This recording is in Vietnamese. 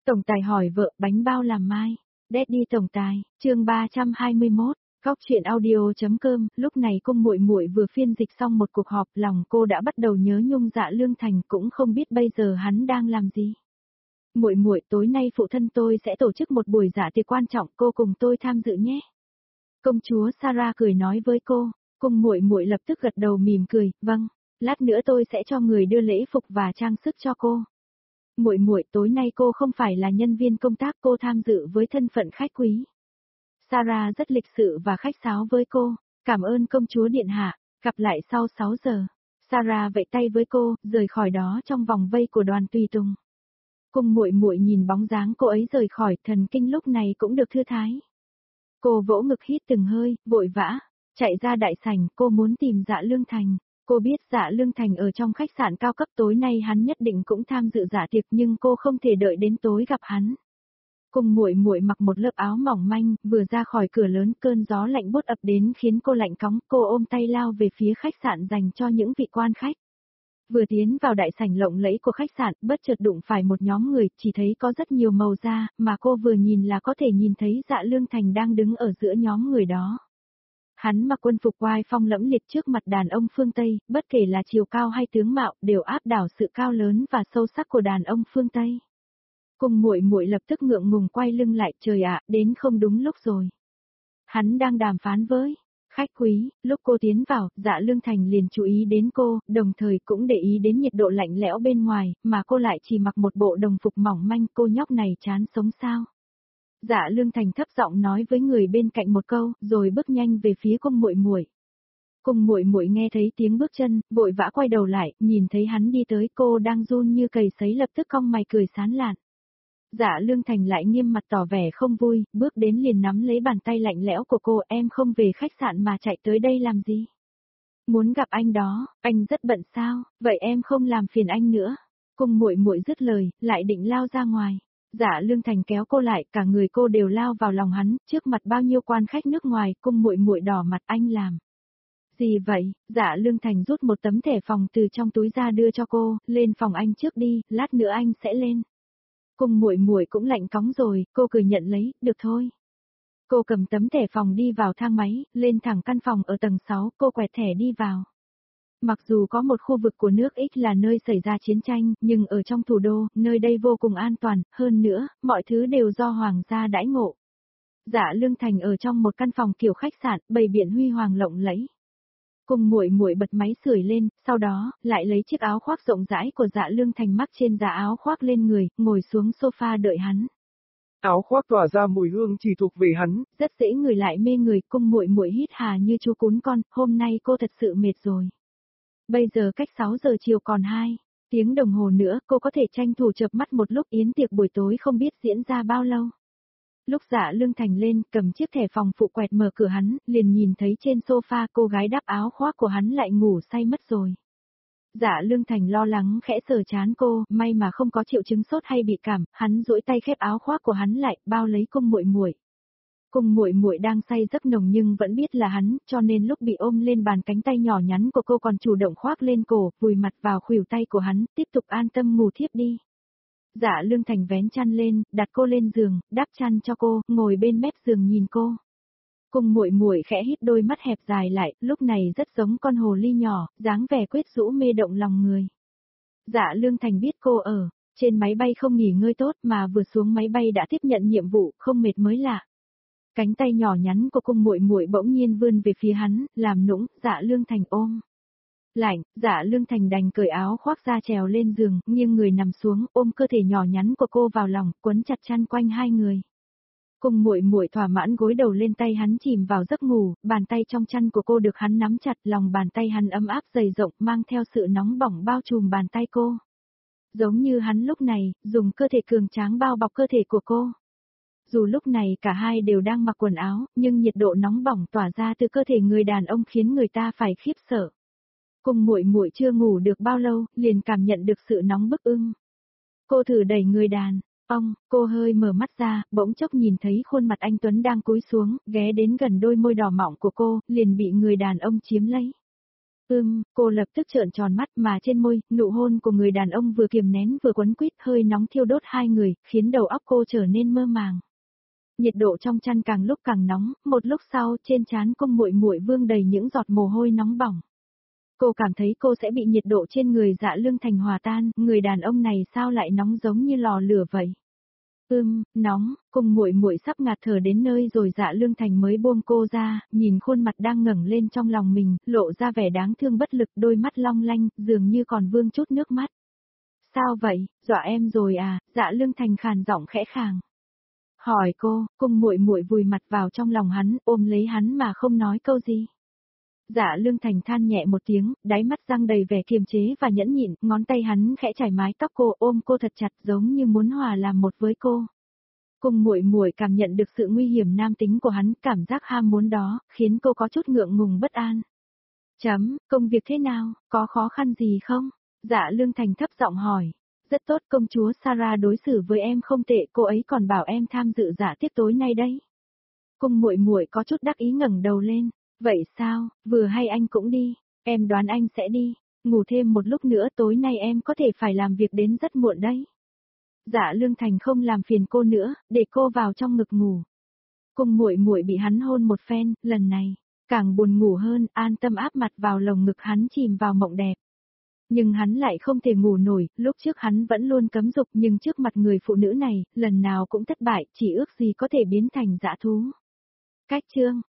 Tổng tài hỏi vợ bánh bao làm mai. Daddy tổng tài, chương 321, góc chuyện audio.com. Lúc này cung muội muội vừa phiên dịch xong một cuộc họp, lòng cô đã bắt đầu nhớ nhung Dạ Lương Thành, cũng không biết bây giờ hắn đang làm gì. Muội muội, tối nay phụ thân tôi sẽ tổ chức một buổi dạ tiệc quan trọng, cô cùng tôi tham dự nhé. Công chúa Sarah cười nói với cô. Cung muội muội lập tức gật đầu mỉm cười, vâng, lát nữa tôi sẽ cho người đưa lễ phục và trang sức cho cô. Muội muội, tối nay cô không phải là nhân viên công tác, cô tham dự với thân phận khách quý. Sarah rất lịch sự và khách sáo với cô. Cảm ơn công chúa điện hạ, gặp lại sau 6 giờ. Sarah vẫy tay với cô, rời khỏi đó trong vòng vây của đoàn tùy tùng. Cung muội muội nhìn bóng dáng cô ấy rời khỏi, thần kinh lúc này cũng được thư thái. Cô vỗ ngực hít từng hơi, vội vã, chạy ra đại sảnh, cô muốn tìm Dạ Lương Thành. Cô biết Dạ Lương Thành ở trong khách sạn cao cấp, tối nay hắn nhất định cũng tham dự dạ tiệc, nhưng cô không thể đợi đến tối gặp hắn. Cung muội muội mặc một lớp áo mỏng manh, vừa ra khỏi cửa lớn, cơn gió lạnh buốt ập đến khiến cô lạnh cóng, cô ôm tay lao về phía khách sạn dành cho những vị quan khách. Vừa tiến vào đại sảnh lộng lẫy của khách sạn, bất chợt đụng phải một nhóm người, chỉ thấy có rất nhiều màu da, mà cô vừa nhìn là có thể nhìn thấy Dạ Lương Thành đang đứng ở giữa nhóm người đó. Hắn mặc quân phục oai phong lẫm liệt trước mặt đàn ông phương Tây, bất kể là chiều cao hay tướng mạo, đều áp đảo sự cao lớn và sâu sắc của đàn ông phương Tây. Cung muội muội lập tức ngượng ngùng quay lưng lại, trời ạ, đến không đúng lúc rồi. Hắn đang đàm phán với khách quý. Lúc cô tiến vào, Dạ Lương Thành liền chú ý đến cô, đồng thời cũng để ý đến nhiệt độ lạnh lẽo bên ngoài, mà cô lại chỉ mặc một bộ đồng phục mỏng manh, cô nhóc này chán sống sao. Dạ Lương Thành thấp giọng nói với người bên cạnh một câu, rồi bước nhanh về phía cung muội muội. Cung muội muội nghe thấy tiếng bước chân, vội vã quay đầu lại, nhìn thấy hắn đi tới, cô đang run như cầy sấy, lập tức cong mày cười sán lạn. Dạ Lương Thành lại nghiêm mặt tỏ vẻ không vui, bước đến liền nắm lấy bàn tay lạnh lẽo của cô, em không về khách sạn mà chạy tới đây làm gì? Muốn gặp anh đó, anh rất bận sao, vậy em không làm phiền anh nữa. Cung muội muội dứt lời, lại định lao ra ngoài. Dạ Lương Thành kéo cô lại, cả người cô đều lao vào lòng hắn, trước mặt bao nhiêu quan khách nước ngoài, cung muội muội đỏ mặt, anh làm gì vậy? Dạ Lương Thành rút một tấm thẻ phòng từ trong túi ra đưa cho cô, lên phòng anh trước đi, lát nữa anh sẽ lên. Cung muội muội cũng lạnh cóng rồi, cô cười nhận lấy, được thôi. Cô cầm tấm thẻ phòng đi vào thang máy, lên thẳng căn phòng ở tầng 6, cô quẹt thẻ đi vào. Mặc dù có một khu vực của nước X là nơi xảy ra chiến tranh, nhưng ở trong thủ đô, nơi đây vô cùng an toàn, hơn nữa, mọi thứ đều do hoàng gia đãi ngộ. Dạ Lương Thành ở trong một căn phòng kiểu khách sạn, bày biện huy hoàng lộng lẫy. Cung muội muội bật máy sưởi lên, sau đó, lại lấy chiếc áo khoác rộng rãi của Dạ Lương Thành mắc trên giá áo khoác lên người, ngồi xuống sofa đợi hắn. Áo khoác tỏa ra mùi hương chỉ thuộc về hắn. Rất dễ người lại mê người, cung muội muội hít hà như chú cún con, hôm nay cô thật sự mệt rồi. Bây giờ cách 6 giờ chiều còn 2 tiếng đồng hồ nữa, cô có thể tranh thủ chợp mắt một lúc, yến tiệc buổi tối không biết diễn ra bao lâu. Lúc Dạ Lương Thành lên, cầm chiếc thẻ phòng phụ quẹt mở cửa hắn, liền nhìn thấy trên sofa cô gái đắp áo khoác của hắn lại ngủ say mất rồi. Dạ Lương Thành lo lắng khẽ sờ trán cô, may mà không có triệu chứng sốt hay bị cảm, hắn duỗi tay khép áo khoác của hắn lại, bao lấy cung muội muội. Cung muội muội đang say giấc nồng nhưng vẫn biết là hắn, cho nên lúc bị ôm lên bàn, cánh tay nhỏ nhắn của cô còn chủ động khoác lên cổ, vùi mặt vào khuỷu tay của hắn, tiếp tục an tâm ngủ thiếp đi. Dạ Lương Thành vén chăn lên, đặt cô lên giường, đắp chăn cho cô, ngồi bên mép giường nhìn cô. Cung muội muội khẽ hít đôi mắt hẹp dài lại, lúc này rất giống con hồ ly nhỏ, dáng vẻ quyến rũ mê động lòng người. Dạ Lương Thành biết cô ở trên máy bay không nghỉ ngơi tốt, mà vừa xuống máy bay đã tiếp nhận nhiệm vụ, không mệt mới lạ. Cánh tay nhỏ nhắn của cung muội muội bỗng nhiên vươn về phía hắn, làm nũng. Dạ Lương Thành ôm. Lạnh, Dạ Lương Thành đành cởi áo khoác ra trèo lên giường, nghiêng người nằm xuống, ôm cơ thể nhỏ nhắn của cô vào lòng, quấn chặt chăn quanh hai người. Cung muội muội thỏa mãn gối đầu lên tay hắn, chìm vào giấc ngủ, bàn tay trong chăn của cô được hắn nắm chặt, lòng bàn tay hắn ấm áp dày rộng, mang theo sự nóng bỏng bao trùm bàn tay cô. Giống như hắn lúc này, dùng cơ thể cường tráng bao bọc cơ thể của cô. Dù lúc này cả hai đều đang mặc quần áo, nhưng nhiệt độ nóng bỏng tỏa ra từ cơ thể người đàn ông khiến người ta phải khiếp sợ. Cung muội muội chưa ngủ được bao lâu, liền cảm nhận được sự nóng bức ưng. Cô thử đẩy người đàn ông, cô hơi mở mắt ra, bỗng chốc nhìn thấy khuôn mặt anh Tuấn đang cúi xuống, ghé đến gần đôi môi đỏ mọng của cô, liền bị người đàn ông chiếm lấy. Cô lập tức trợn tròn mắt mà trên môi, nụ hôn của người đàn ông vừa kiềm nén vừa quấn quýt hơi nóng thiêu đốt hai người, khiến đầu óc cô trở nên mơ màng. Nhiệt độ trong chăn càng lúc càng nóng, một lúc sau trên trán Cung Muội Muội vương đầy những giọt mồ hôi nóng bỏng. Cô cảm thấy cô sẽ bị nhiệt độ trên người Dạ Lương Thành hòa tan, người đàn ông này sao lại nóng giống như lò lửa vậy? Nóng, Cung Muội Muội sắp ngạt thở đến nơi rồi Dạ Lương Thành mới buông cô ra, nhìn khuôn mặt đang ngẩng lên trong lòng mình, lộ ra vẻ đáng thương bất lực, đôi mắt long lanh, dường như còn vương chút nước mắt. Sao vậy, dọa em rồi à? Dạ Lương Thành khàn giọng khẽ khàng. Hỏi cô, Cung Muội Muội vùi mặt vào trong lòng hắn, ôm lấy hắn mà không nói câu gì. Dạ Lương Thành than nhẹ một tiếng, đáy mắt răng đầy vẻ kiềm chế và nhẫn nhịn, ngón tay hắn khẽ chải mái tóc cô, ôm cô thật chặt giống như muốn hòa làm một với cô. Cung Muội Muội cảm nhận được sự nguy hiểm nam tính của hắn, cảm giác ham muốn đó, khiến cô có chút ngượng ngùng bất an. Công việc thế nào, có khó khăn gì không? Dạ Lương Thành thấp giọng hỏi. Rất tốt, công chúa Sarah đối xử với em không tệ, cô ấy còn bảo em tham dự dạ tiệc tối nay đấy. Cung Muội Muội có chút đắc ý ngẩng đầu lên. Vậy sao, vừa hay anh cũng đi, em đoán anh sẽ đi, ngủ thêm một lúc nữa tối nay em có thể phải làm việc đến rất muộn đấy. Dạ Lương Thành không làm phiền cô nữa, để cô vào trong ngực ngủ. Cung Muội Muội bị hắn hôn một phen, lần này, càng buồn ngủ hơn, an tâm áp mặt vào lồng ngực hắn chìm vào mộng đẹp. Nhưng hắn lại không thể ngủ nổi, lúc trước hắn vẫn luôn cấm dục nhưng trước mặt người phụ nữ này, lần nào cũng thất bại, chỉ ước gì có thể biến thành dã thú. Cách chương